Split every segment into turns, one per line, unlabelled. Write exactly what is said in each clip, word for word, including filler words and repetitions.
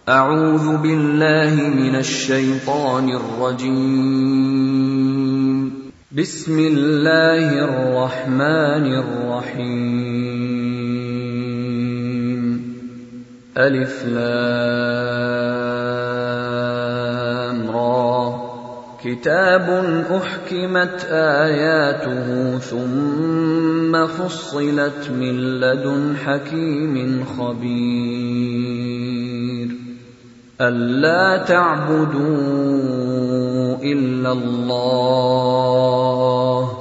أعوذ بالله من الشيطان الرجيم. بسم الله الرحمن الرحيم. ألف لام را. كتاب أحكمت آياته ثم فصلت من لدن حكيم خبير. ألا تعبدوا إلا الله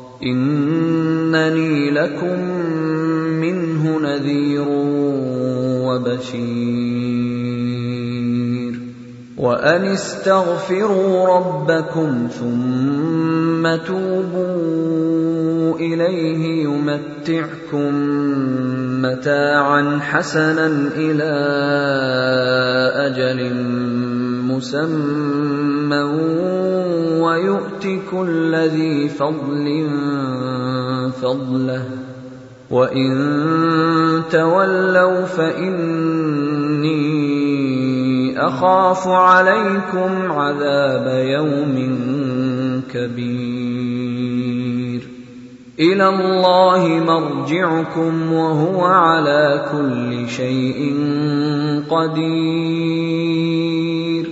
إنني لكم منه نذير وبشير. وأن استغفروا ربكم ثم توبوا إليه يمتعكم متاعا حسنا إلى أجل مسمى ويؤت كل ذي فضل فضله وإن تولوا فإني أخاف عليكم عذاب يوم كبير. إلى الله مرجعكم وهو على كل شيء قدير.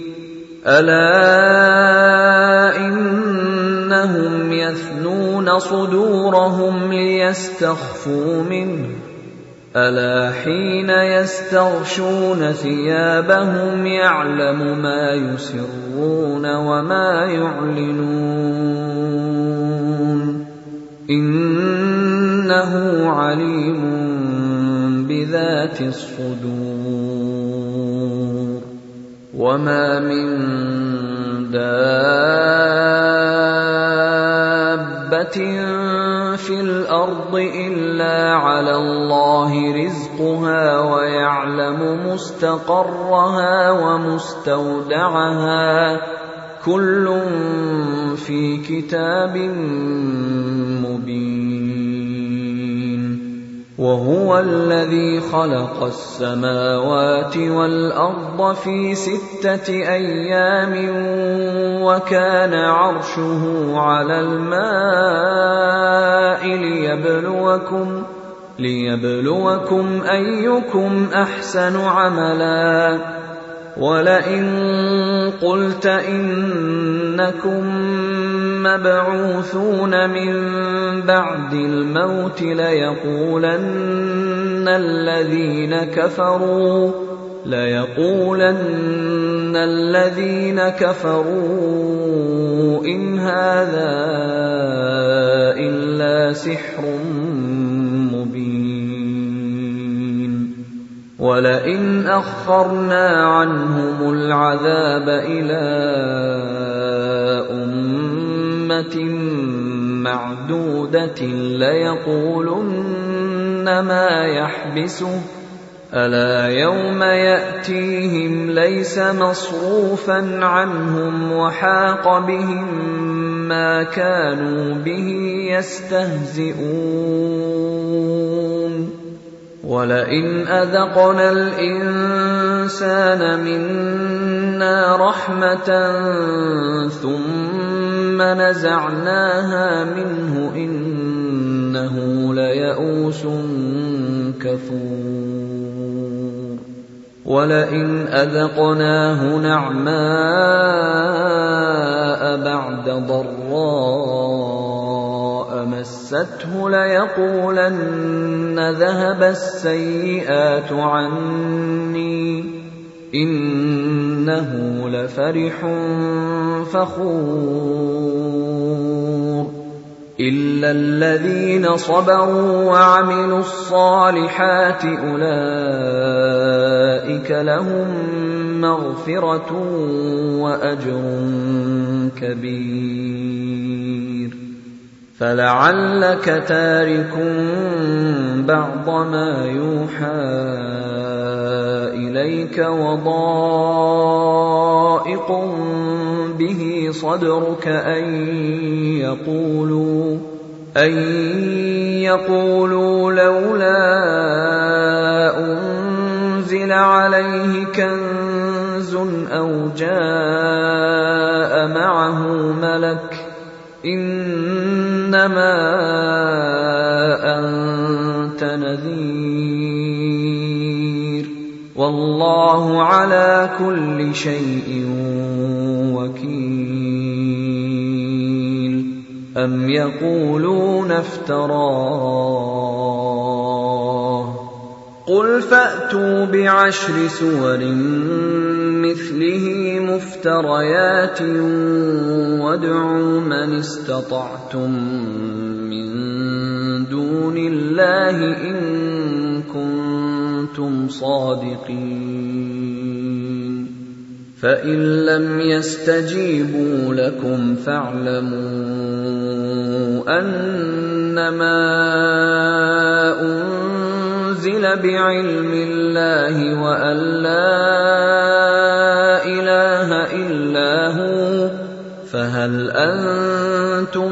ألا إنهم يثنون صدورهم ليستخفوا منه ألا حين يستغشون ثيابهم يعلم ما يسرون وما يعلنون إنه عليم بذات الصدور. وما من دابة في الأرض إلا على الله رزقها ويعلم مستقرها ومستودعها كل في كتاب مبين. وهو الذي خلق السماوات والأرض في ستة أيام وكان عرشه على الماء ليبلوكم ليبلوكم أيكم أحسن عملا. ولئن قلت إنكم مبعوثون من بعد الموت ليقولن الذين كفروا ليقولن الذين كفروا إن هذا إلا سحر مبين. ولئن أخرنا عنهم العذاب إلى أمة معدودة ليقولن ما يحبسه ألا يوم يأتيهم ليس مصروفا عنهم وحاق بهم ما كانوا به يستهزئون. ولئن أذقنا الإنسان منا رحمة ثم نزعناها منه إنه ليئوس كفور. ولئن أذقناه نعماء بعد ضراء مسته ليقولن ذهب السيئات عني إنه لفرح فخور. إلا الذين صبروا وعملوا الصالحات أولئك لهم مغفرة وأجر كبير. فلعلك تارك بعض ما يوحى إليك وضائق به صدرك أن يقولوا أن يقولوا لولا أنزل عليه كنز كنز أو جاء معه ملك إنما أنت نذير والله على كل شيء وكيل أم يقولون افتراه قل فأتوا بعشر سور مثله مفتريات وادعوا من استطعتم من دون الله إن كنتم صادقين فإن لم يستجيبوا لكم فاعلموا أنما أنزل بعلم الله وأن لا إله إلا هو فهل أنتم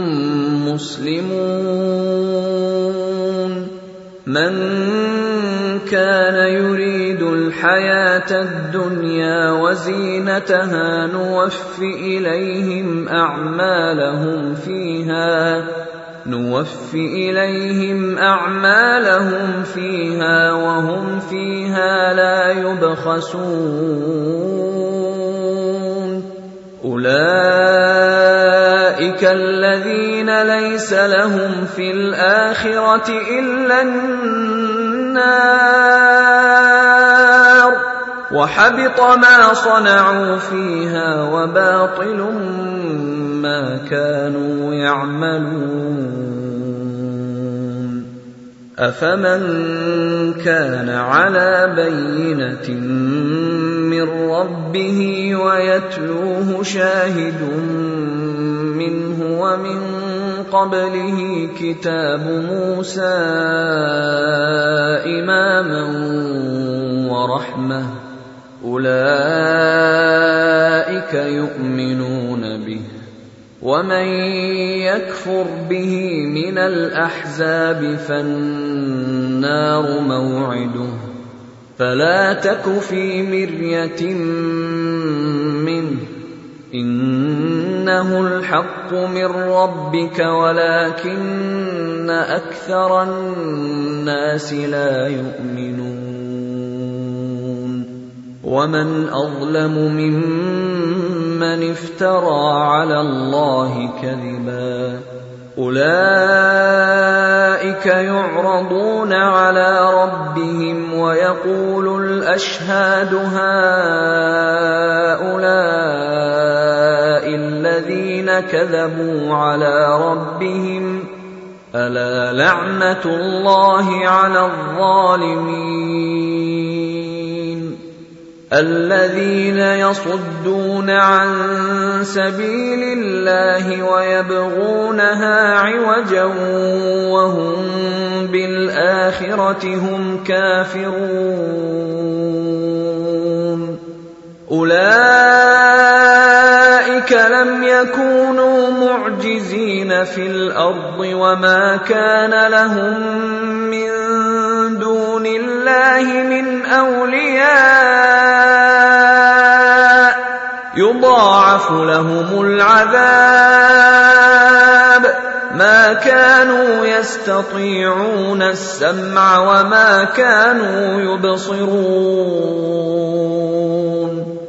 مسلمون من كان يريد الحياة الدنيا وزينتها نوف إليهم أعمالهم فيها نوف إليهم أعمالهم فيها وهم فيها لا يبخسون أولئك الذين ليس لهم في الآخرة إلا النار وحبط ما صنعوا فيها وباطل ما كانوا يعملون أفمن كان على بينة من ربه ويتلوه شاهد منه ومن قبله كتاب موسى إماما ورحمة أولئك يؤمنون به ومن يكفر به من الأحزاب فالنار موعده فلا تك في مرية منه إنه الحق من ربك ولكن أكثر الناس لا يؤمنون ومن أظلم ممن افترى على الله كذبا أولئك يعرضون على ربهم ويقول الأشهاد هؤلاء الذين كذبوا على ربهم ألا لعنة الله على الظالمين الذين يصدون عن سبيل الله ويبغونها عوجا وهم بالآخرة هم كافرون أولئك لم يكونوا معجزين في الأرض وما كان لهم من دون الله من أولياء يضاعف لهم العذاب ما كانوا يستطيعون السمع وما كانوا يبصرون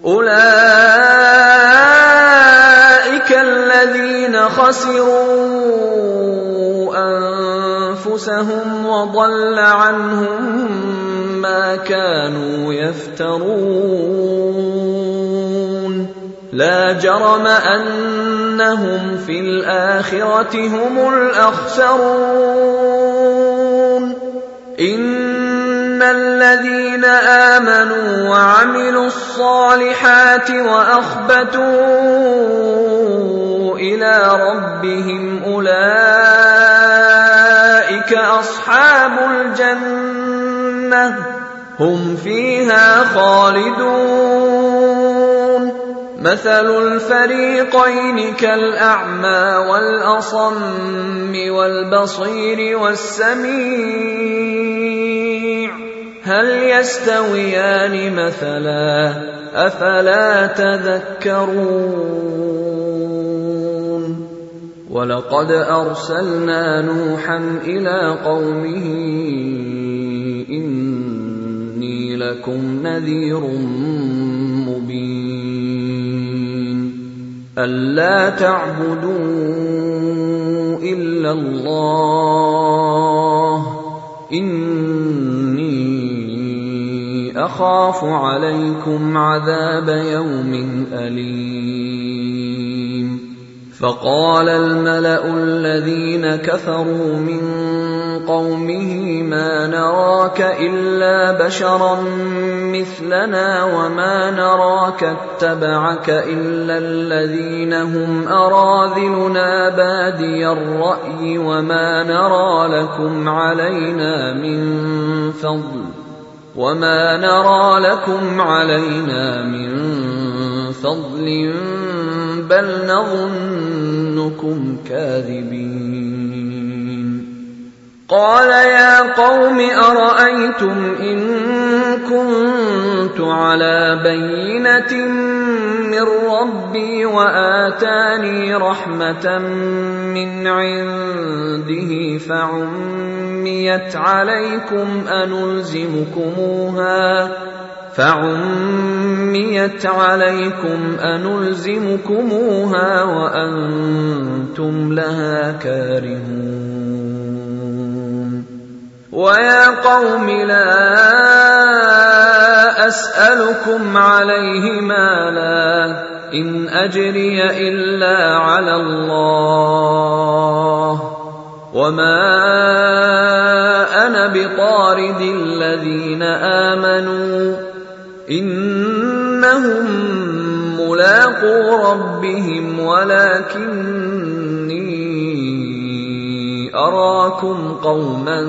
أولئك الذين خسروا أنفسهم وضل عنهم ما كانوا يفترون لا جرم أنهم في الآخرة هم الأخسرون إن الذين آمنوا وعملوا الصالحات وأخبتوا إلى ربهم أولئك أصحاب الجنة هم فيها خالدون مثل الفريقين كالأعمى والأصم والبصير والسميع هل يستويان مثلا أفلا تذكرون ولقد أرسلنا نوحا إلى قومه إني لكم نذير مبين ألا تعبدوا إلا الله إني أخاف عليكم عذاب يوم أليم فقال الملأ الذين كفروا من قومه ما نراك إلا بشرا مثلنا وما نراك اتبعك إلا الذين هم أراذلنا بادي الرأي وما نرى لكم علينا من فضل وما نرى لكم علينا من فضل بل نظنكم كاذبين قال يا قوم أرأيتم إن كنت على بينة من ربي وآتاني رحمة من عنده فعميت عليكم أنلزمكموها فعميت عليكم أنلزمكموها وأنتم لها كارهون ويا قوم لا أسألكم عليه مالا إن أجري إلا على الله وما أنا بطارد الذين آمنوا إنهم ملاقو ربهم ولكني أراكم قوما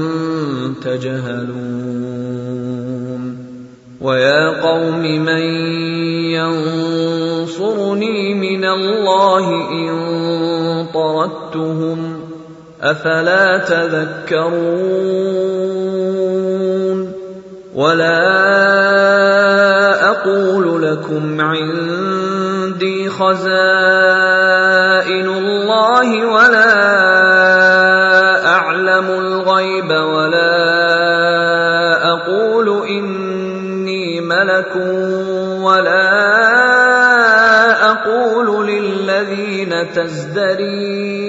تجهلون ويا قوم من ينصرني من الله إن طردتهم أفلا تذكرون ولا أقول لكم عندي خزائن الله ولا أعلم الغيب ولا أقول إني ملك ولا أقول للذين تزدري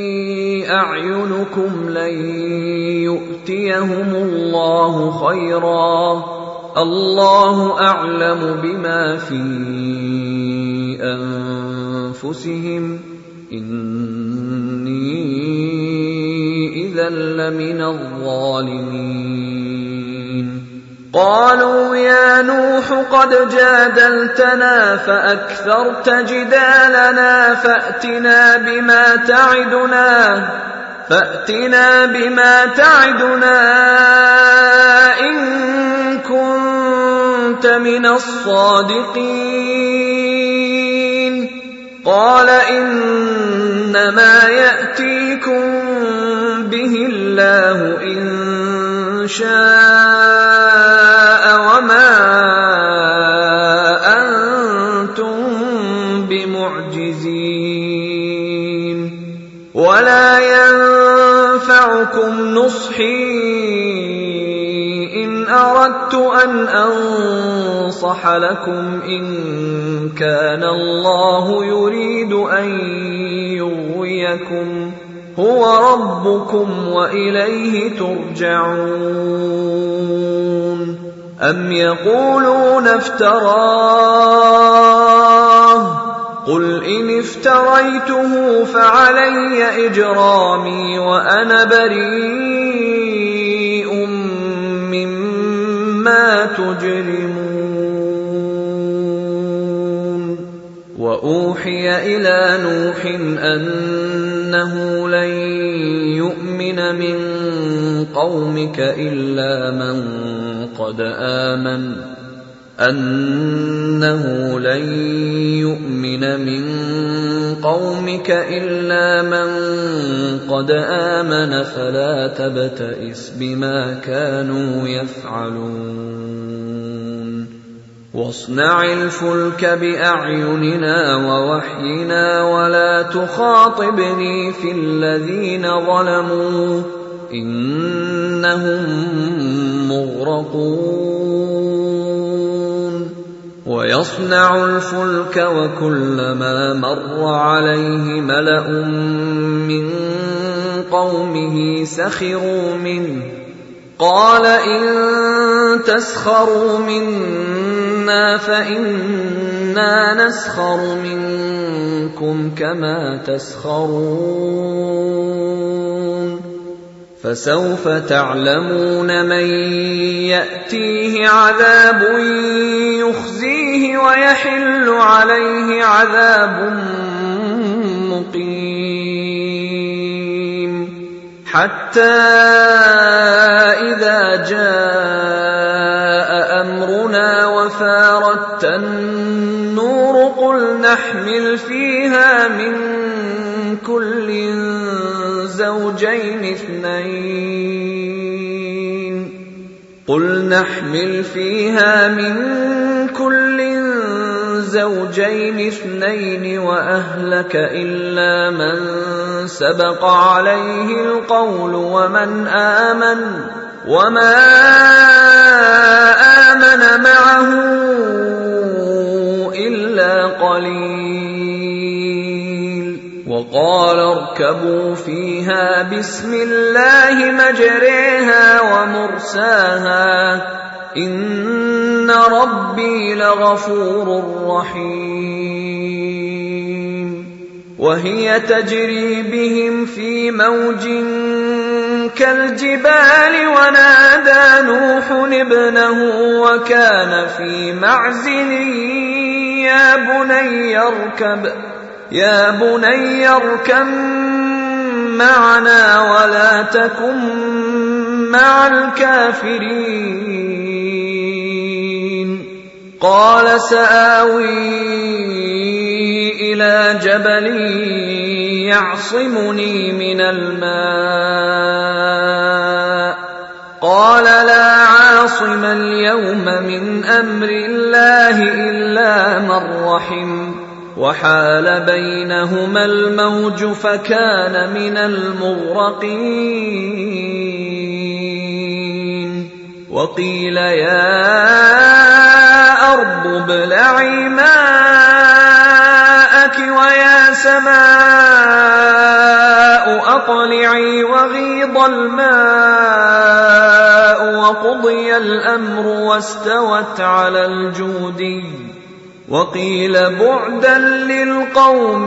أعينكم لن يؤتيهم الله خيرا الله أعلم بما في أنفسهم إني إذا لمن الظالمين قالوا يا نوح قد جادلتنا فأكثرت جدالنا فأتنا بما تعدنا فأتنا بما تعدنا إن كنت من الصادقين قال إنما يأتيكم به الله إن شاء وما أنتم بمعجزين ولا ينفعكم نصحي إن أردت أن أنصح لكم إن كان الله يريد أن يغويكم هو ربكم وإليه ترجعون أم يقولون افتراه قل إن افتريته فعلي إجرامي وأنا بريء مما تجرمون وأوحي إلى نوح أنه لن يؤمن من قومك إلا من قد آمن أنه لن يؤمن من قومك إلا من قد آمن فلا تبتئس بما كانوا يفعلون واصنع الفلك بأعيننا ووحينا ولا تخاطبني في الذين ظلموا إنهم مغرقون ويصنع الفلك وكلما مر عليه ملأ من قومه سخروا منه قال إن تسخروا منا فإنا نسخر منكم كما تسخرون فسوف تعلمون من يأتيه عذاب يخزيه ويحل عليه عذاب مقيم حتى إذا جاء أمرنا وفارت النور قل نحمل فيها من كل زوجين اثنين قل نحمل فيها من كل زوجين اثنين وأهلك إلا من سبق عليه القول ومن آمن وما آمن معه إلا قليل وقال اركبوا فيها بسم الله مجريها ومرساها إن ربي لغفور رحيم وهي تجري بهم في موج كالجبال ونادى نوح ابنه وكان في معزل يا بني اركب يا بني اركب معنا ولا تكن مع الكافرين قال سآوي إلى جبل يعصمني من الماء قال لا عاصم اليوم من أمر الله إلا من رحم وحال بينهما الموج فكان من المغرقين وقيل يا أرض ابلعي ماءك ويا سماء أقلعي وغيض الماء وقضي الأمر واستوت على الجودي وقيل بعدا للقوم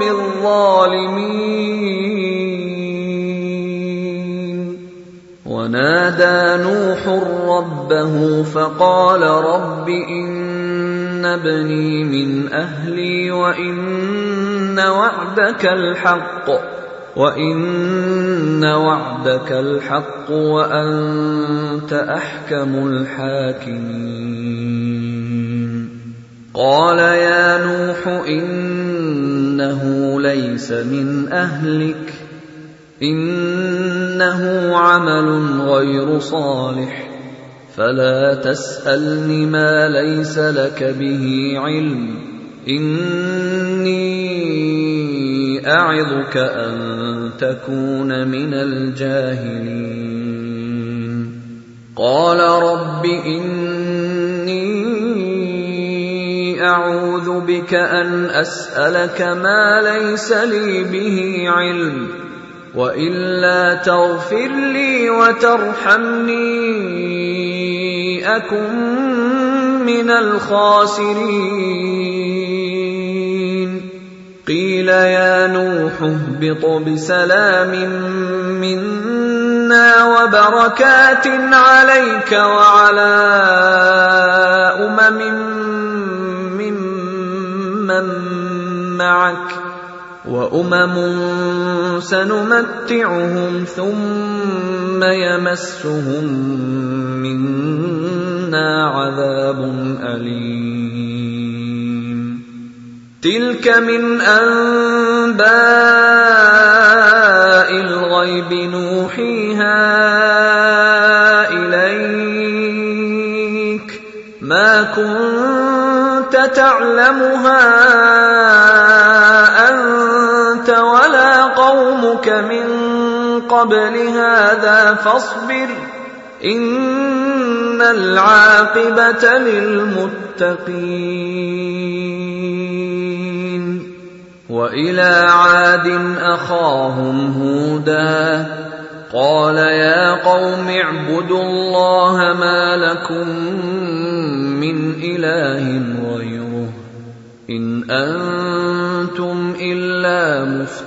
الظالمين ونادى نوح ربه فقال رب إن ابني من أهلي وإن وعدك الحق وإن وعدك الحق وأنت أحكم الحاكمين قال يا نوح إنه ليس من أهلك إنه عمل غير صالح فلا تسألني ما ليس لك به علم إني أعظك أن تكون من الجاهلين قال رب إني أعوذ بك أن أسألك ما ليس لي به علم وإلا تغفر لي وترحمني أكن من الخاسرين قيل يا نوح اهبط بسلام منا وبركات عليك وعلى أمم ممن معك وأمم سنمتعهم ثم يمسهم منا عذاب أليم تلك من أنباء الغيب نوحيها إليك ما كنت تعلمها أنت ولا قومك من قبل هذا فاصبر إن العاقبة للمتقين وإلى عاد أخاهم هودا قال يا قوم اعبدوا الله ما لكم من إله غيره إن أنتم إلا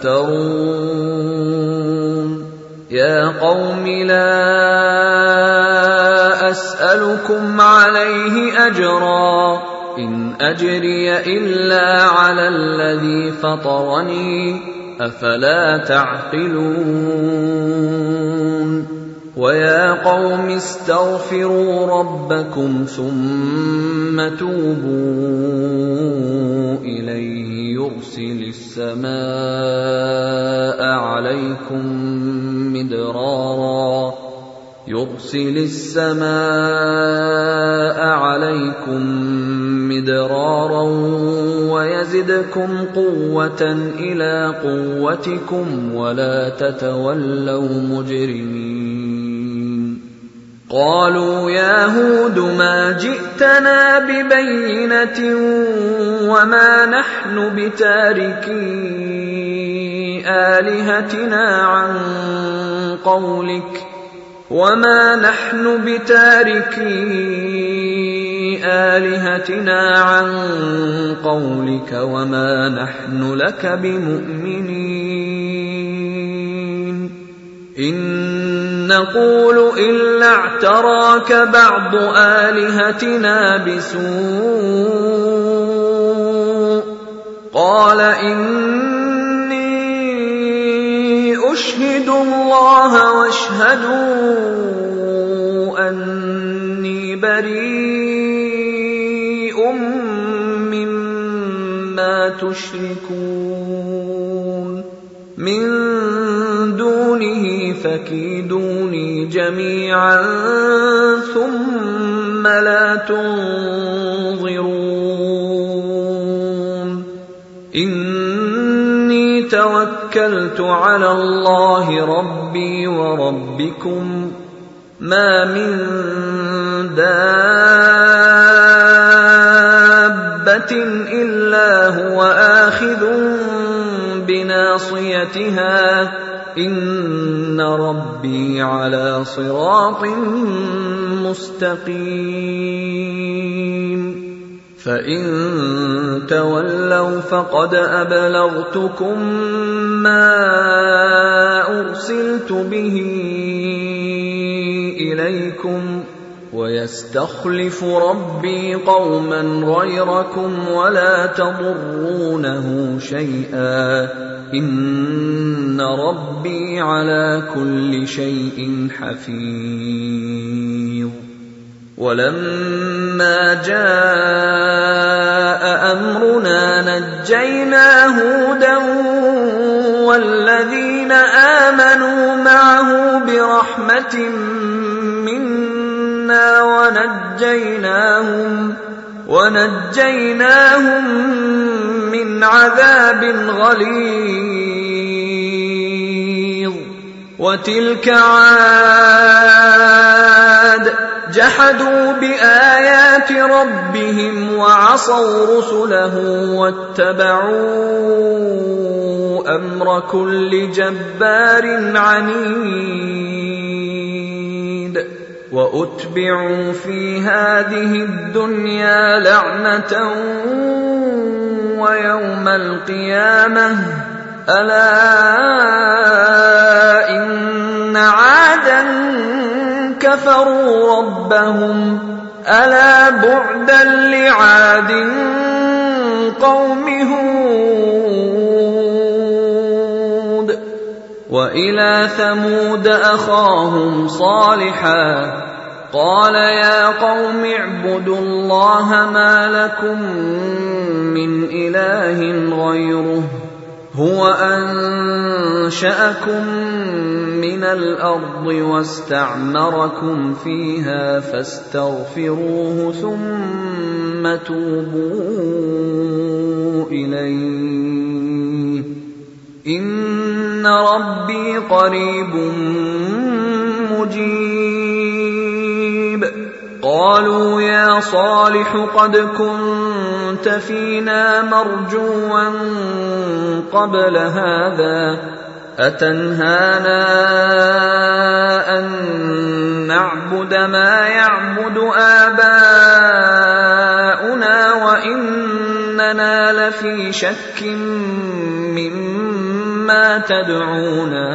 مفترون يا قوم لا أسألكم عليه أجرا إن أجري إلا على الذي فطرني أفلا تعقلون ويا قوم استغفروا ربكم ثم توبوا إليه يرسل السماء عليكم مدرارا يرسل السماء عليكم مدرارا ويزدكم قوة إلى قوتكم ولا تتولوا مجرمين قالوا يا هود ما جئتنا ببينة وما نحن بتاركي آلهتنا عن قولك وما نحن بتاركي آلهتنا عن قولك وما نحن لك بمؤمنين إن نقول إلا اعتراك بعض آلهتنا بسوء قال إني أشهد الله واشهدوا أني بريء مما تشركون من دونه فكيدوني جميعا ثم لا تنظرون إني توكلت على الله ربي وربكم ما من دابة إلا هو آخذ بناصيتها إن ربي على صراط مستقيم فإن تولوا فقد أبلغتكم ما أرسلت به إليكم ويستخلف ربي قوما غيركم ولا تضرونه شيئا إن ربي على كل شيء حفيظ ولما جاء أمرنا نجينا هودا والذين آمنوا معه برحمة منا ونجيناهم ونجيناهم من عذاب غليظ وتلك عاد جحدوا بآيات ربهم وعصوا رسله واتبعوا أمر كل جبار عنيد وأتبعوا في هذه الدنيا لعنة ويوم القيامة ألا إن عادا كفروا ربهم ألا بعدا لعاد قوم هود وإلى ثمود أخاهم صالحا قال يا قوم اعبدوا الله ما لكم من إله غيره هو أنشأكم من الأرض واستعمركم فيها فاستغفروه ثم توبوا إليه إن ربي قريب مجيب. قالوا يا صالح قد كنت فينا مرجوا قبل هذا أتنهانا أن نعبد ما يعبد آباؤنا وإننا لفي شك مما تدعونا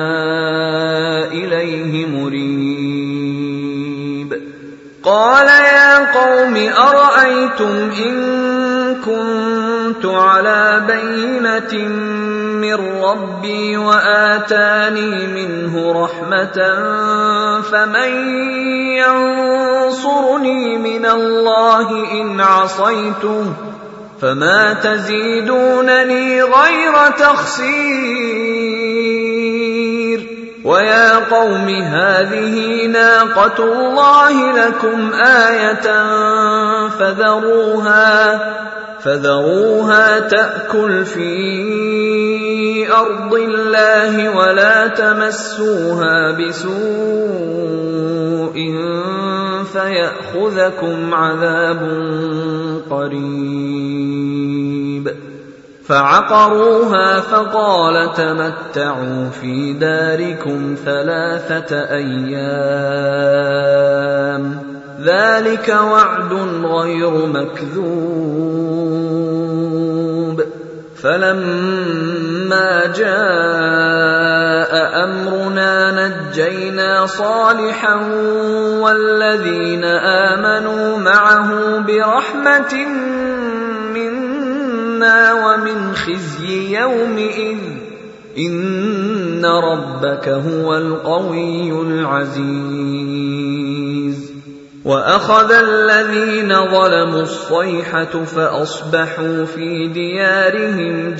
إليه مريب. قال يا قوم أرأيتم إن كنت على بينة من ربي وآتاني منه رحمة فمن ينصرني من الله إن عصيته فما تزيدونني غير تخسير. ويا قوم هذه ناقة الله لكم آية فذروها فذروها تأكل في أرض الله ولا تمسوها بسوء فيأخذكم عذاب قريب. فعقروها فقال تمتعوا في داركم ثلاثة أيام ذلك وعد غير مكذوب. فلما جاء أمرنا نجينا صالحا والذين آمنوا معه برحمة منا ومن خزي يومئذ إن ربك هو القوي العزيز. وأخذ الذين ظلموا الصيحة فأصبحوا في ديارهم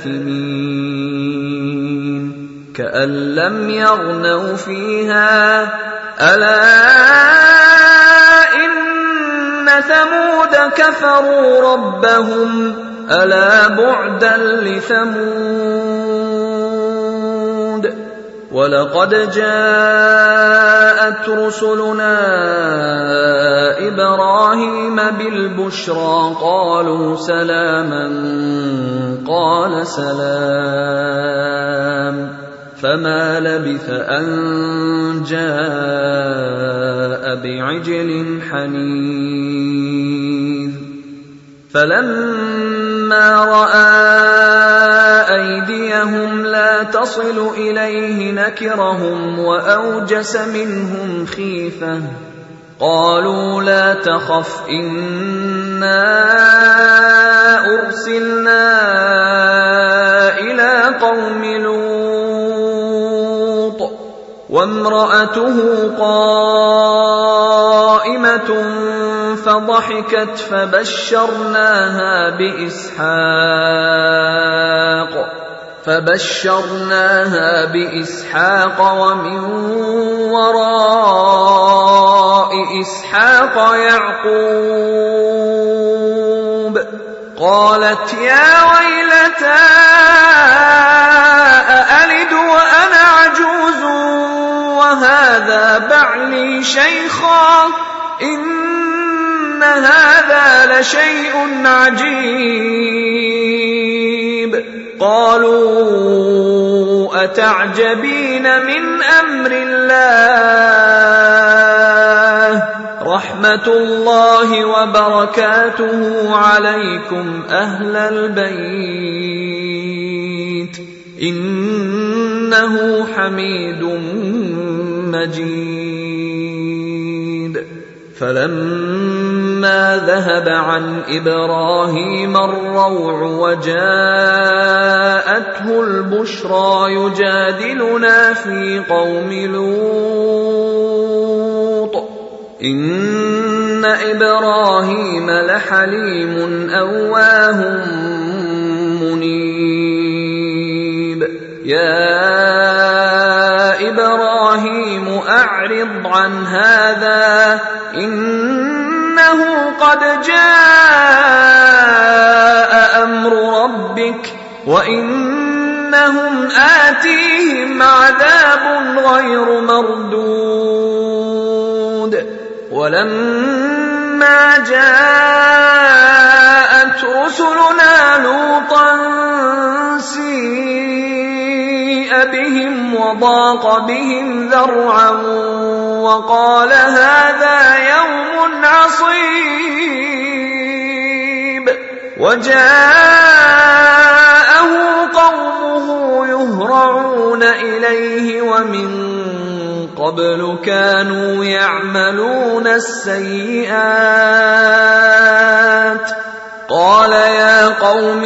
جاثمين كأن لم يغنوا فيها ألا إن ثمود كفروا ربهم ألا بعدا لثمود. ولقد جاءت رسلنا إبراهيم بالبشرى قالوا سلاما قال سلام فما لبث أن جاء بعجل حنيذ. فلما رأى أيديهم لا تصل إليه نكرهم وأوجس منهم خيفة قالوا لا تخف إنا أرسلنا إلى قوم لوط وامرأته قائمة فضحكت فبشرناها بإسحاق فبشرناها بإسحاق ومن وراء إسحاق يعقوب. قالت يا ويلتى أألد وأنا عجوز وهذا بعلي شيخا إن هذا لشيء عجيب. قالوا أتعجبين من أمر الله رحمة الله وبركاته عليكم أهل البيت إنه حميد مجيد. فلما ذهب عن إبراهيم الروع وجاءته البشرى يجادلنا في قوم لوط إن إبراهيم لحليم أواه منيب يا إبراهيم أعرض عن هذا إنه قد جاء أمر ربك وإنهم آتيهم عذاب غير مردود ولما جاءت رسلنا لوطا سيء بهم وضاق بهم ذرعا وقال هذا يوم عصيب وجاءه قومه يهرعون إليه ومن قبل كانوا يعملون السيئات قال يا قوم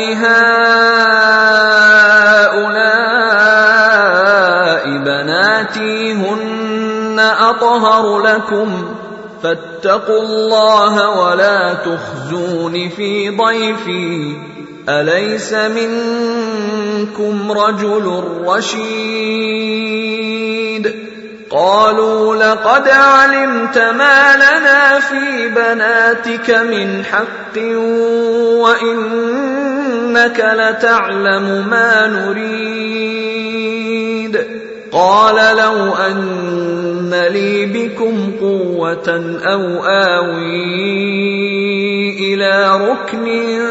هؤلاء بناتي هن أطهر لكم فاتقوا الله ولا تخزون في ضيفي أليس منكم رجل رشيد قالوا لقد علمت ما لنا في بناتك من حق وإنك لتعلم ما نريد قال لو أن لي بكم قوة أو آوي إلى ركن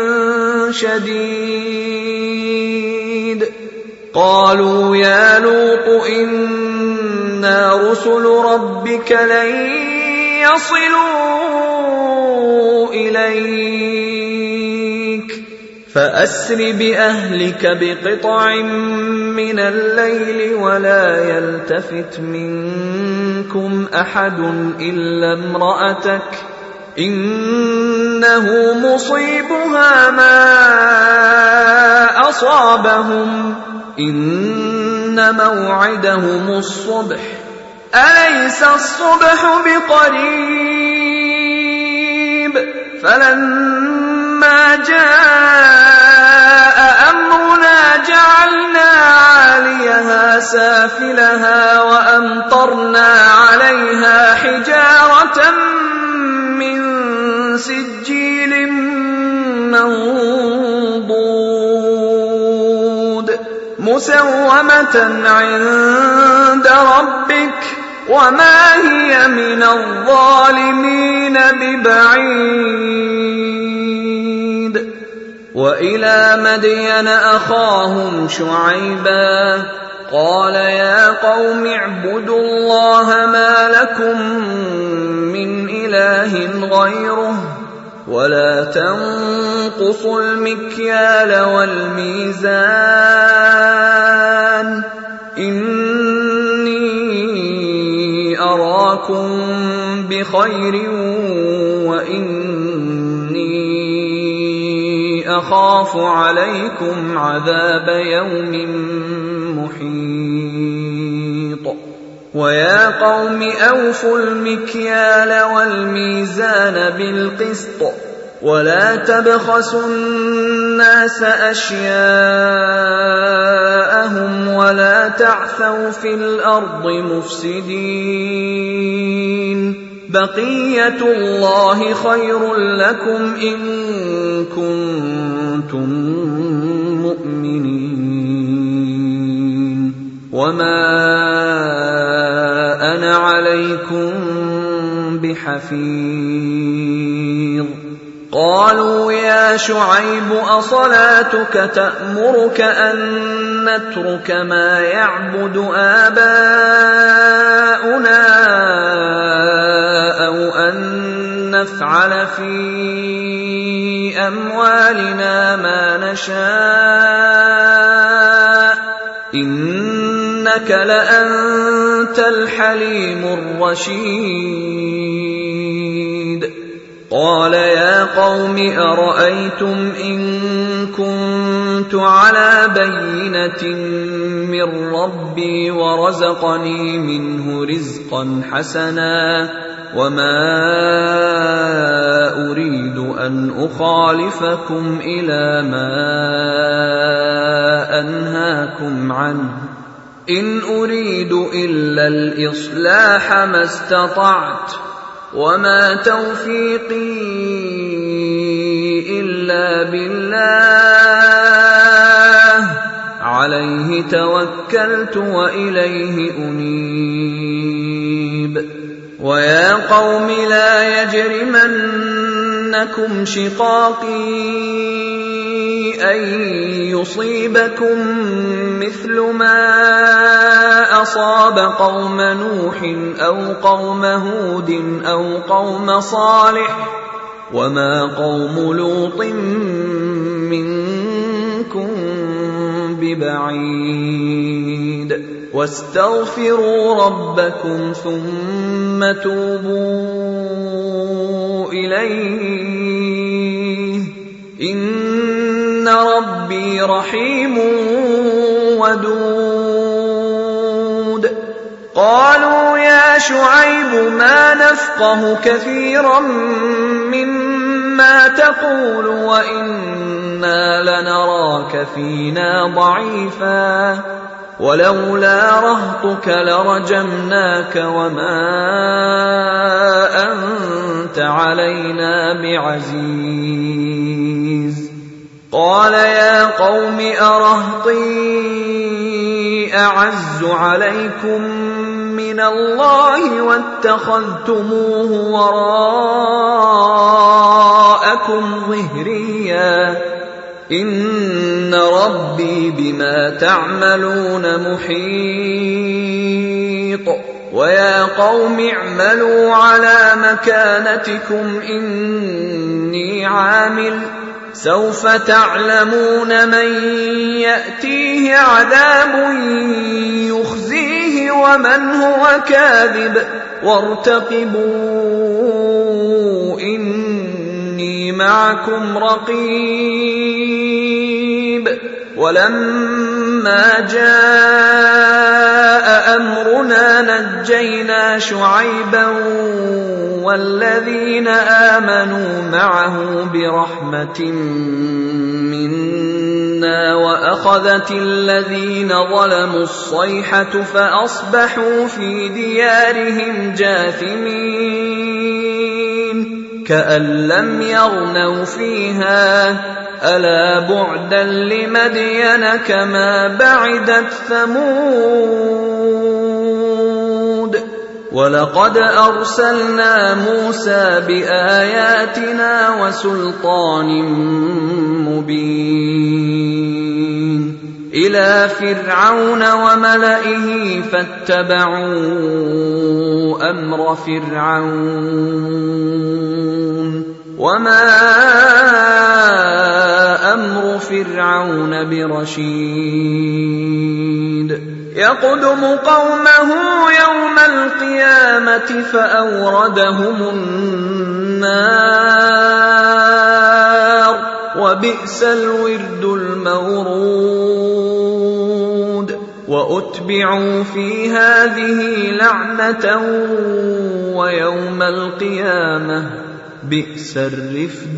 شديد قالوا يا لوط إنا رسل ربك لن يصلوا إليك فأسر بأهلك بقطع من الليل ولا يلتفت منكم أحد إلا امرأتك إنه مصيبها ما أصابهم إن موعدهم الصبح أليس الصبح بقريب فلما جاء أمرنا جعلنا عاليها سافلها وأمطرنا عليها حجارة من سجيل منضود مسومة عند ربك وما هي من الظالمين ببعيد وإلى مدين أخاهم شعيبا قال يا قوم اعبدوا الله ما لكم من إله غيره ولا تنقصوا المكيال والميزان إني أراكم بخير وإني أخاف عليكم عذاب يوم محيط ويا قوم أوفوا المكيال والميزان بالقسط ولا تبخسوا الناس أشياءهم ولا تعثوا في الأرض مفسدين بقية الله خير لكم إن كنتم مؤمنين وما أنا عليكم بحفيظ قالوا يا شعيب أصلاتك تأمرك أن نترك ما يعبد آباؤنا أو أن نفعل في أموالنا ما نشاء إنك لأنت الحليم الرشيد قال يا قوم أرأيتم إن كنت على بينة من ربي ورزقني منه رزقا حسنا وما أريد أن أخالفكم إلى ما أنهاكم عنه إن أريد إلا الإصلاح ما استطعت وما توفيقي إلا بالله عليه توكلت وإليه أنيب ويا قوم لا يجرمنكم شقاقي أن يصيبكم مثل ما أصاب قوم نوح أو قوم هود أو قوم صالح وما قوم لوط منكم ببعيد واستغفروا ربكم ثم توبوا إليه إن ربي رحيم ودود قالوا يا شعيب ما نفقه كثيرا مما تقول وإنا لنراك فينا ضعيفا ولولا رهطك لرجمناك وما أنت علينا بعزيز قال يا قوم أرهطي أعز عليكم من الله واتخذتموه وراءكم ظهريا إن ربي بما تعملون محيط ويا قوم اعملوا على مكانتكم إني عامل سوف تعلمون من يأتيه عذاب يخزيه ومن هو كاذب وارتقبوا إني معكم رقيب ولما جاء أمرنا نجينا شعيبا والذين آمنوا معه برحمة منا وأخذت الذين ظلموا الصيحة فأصبحوا في ديارهم جاثمين كأن لم يغنوا فيها ألا بعدا لمدين كما بعدت ثمود ولقد أرسلنا موسى بآياتنا وسلطان مبين إلى فرعون وملئه فاتبعوا أمر فرعون وما أمر فرعون برشيد يقدم قومه يوم القيامة فأوردهم النار وبئس الورد المورود وأتبعوا في هذه لعنة ويوم القيامة بئس الرفد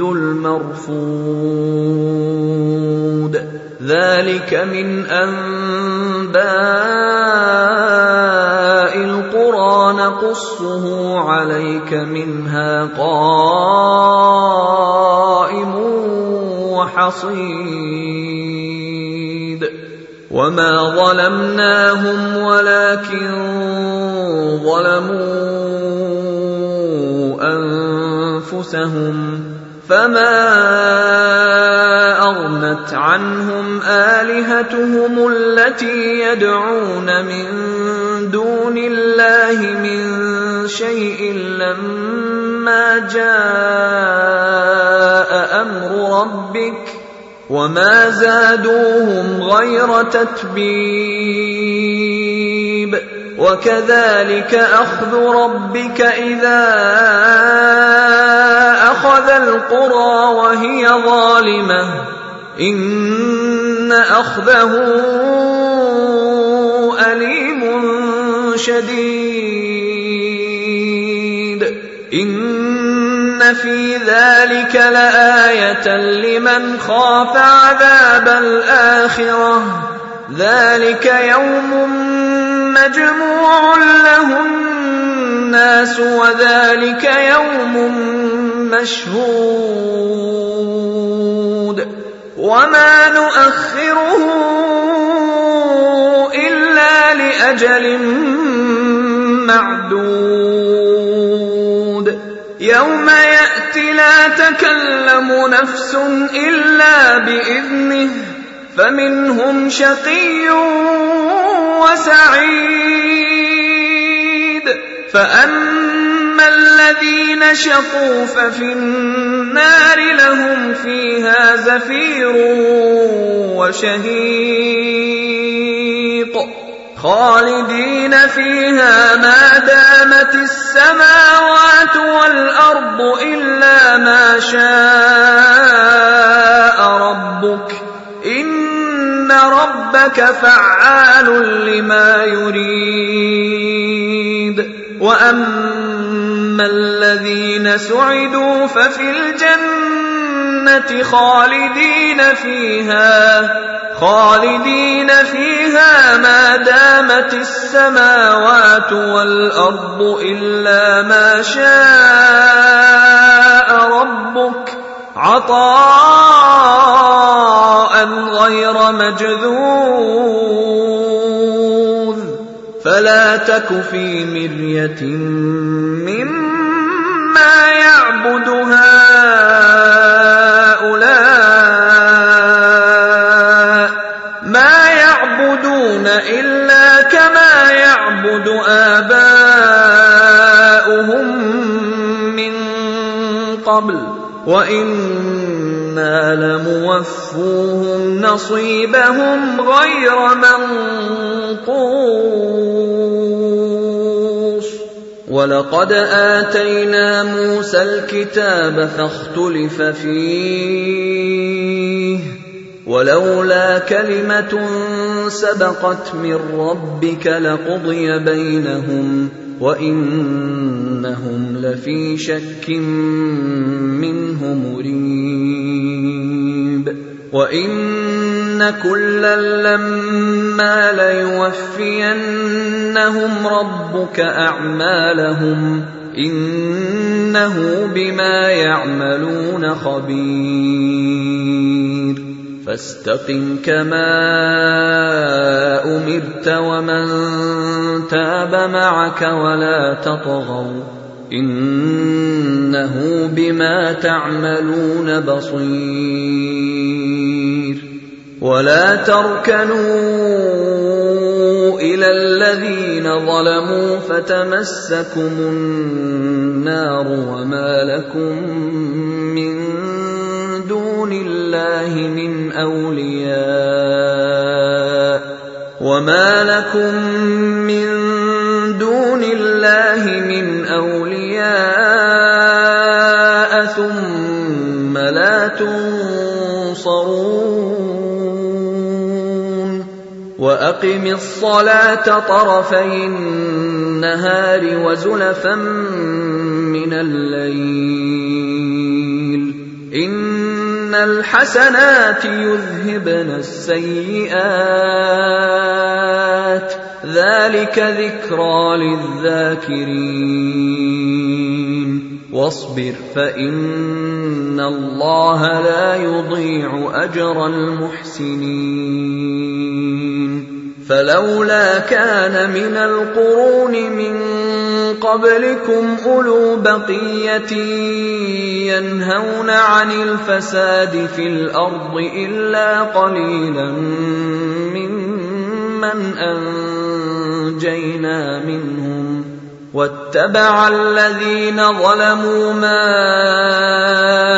المرفود ذلك من أنباء القرى نقصه عليك منها قائم وحصيد وما ظلمناهم ولكن ظلموا أنفسهم فما أغنت عنهم آلهتهم التي يدعون من دون الله من شيء لما جاء أمر ربك وما زادوهم غير تتبيب وكذلك أخذ ربك إذا أخذ القرى وهي ظالمة إن أخذه أليم شديد إن في ذلك لآية لمن خاف عذاب الآخرة ذلك يوم مجموع له الناس وذلك يوم مشهود وما نؤخره إلا لأجل معدود يوم يأتي لا تكلم نفس إلا بإذنه فمنهم شقي وسعيد فأما الذين شقوا ففي النار لهم فيها زفير وشهيق خالدين فيها ما دامت السماوات والأرض إلا ما شاء ربك إن ربك فعال لما يريد وأما الذين سعدوا ففي الجنة خالدين فيها خالدين فيها ما دامت السماوات والأرض إلا ما شاء ربك عطاء غير مجذوذ فلا تك في مرية مما يعبد هؤلاء ما يعبدون إلا كما يعبد آباؤهم من قبل وإنا لموفوهم نصيبهم غير منقوص ولقد آتينا موسى الكتاب فاختلف فيه ولولا كلمة سبقت من ربك لقضي بينهم وإنهم لفي شك منه مريب وإن كلا لما ليوفينهم ربك أعمالهم إنه بما يعملون خبير فاستقم كما أمرت ومن تاب معك ولا تطغوا إنه بما تعملون بصير ولا تركنوا إلى الذين ظلموا فتمسكم النار وما لكم من دون الله من أولياء وما لكم من دون الله من أولياء ثم لا تنصرون وأقم الصلاة طرفي النهار وزلفا من الليل إن الحسنات يذهبن السيئات ذلك ذكرى للذاكرين واصبر فإن الله لا يضيع أجر المحسنين فلولا كان من القرون من قبلكم أولو بقية ينهون عن الفساد في الأرض إلا قليلا ممن أنجينا منهم واتبع الذين ظلموا ما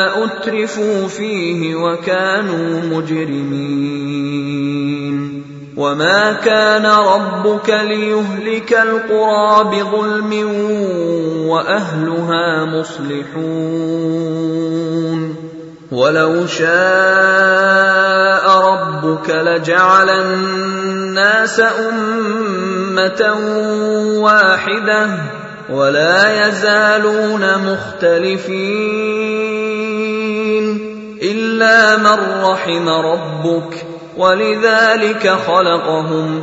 أترفوا فيه وكانوا مجرمين وما كان ربك ليهلك القرى بظلم وأهلها مصلحون ولو شاء ربك لجعل الناس أمة واحدة ولا يزالون مختلفين إلا من رحم ربك ولذلك خلقهم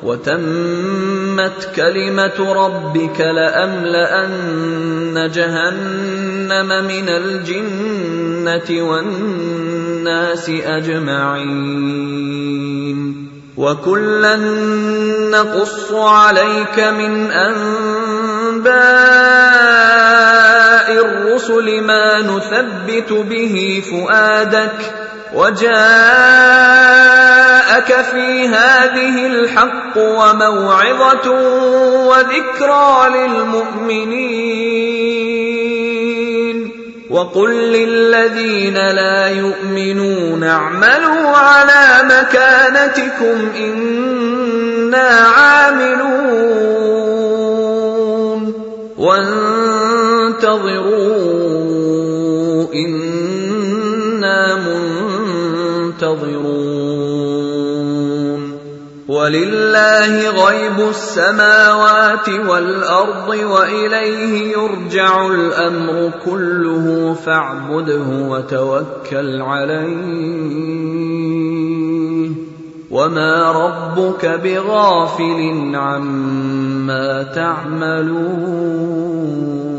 وتمت كلمة ربك لأملأن جهنم من الجنة والناس أجمعين وكلا نقص عليك من أنباء الرسل ما نثبت به فؤادك وجاءك في هذه الحق وموعظة وذكرى للمؤمنين وقل للذين لا يؤمنون اعملوا على مكانتكم إنا عاملون وانتظروا إنا منتظرون ولله غيب السماوات والأرض وإليه يرجع الأمر كله فاعبده وتوكل عليه وما ربك بغافل عما تعملون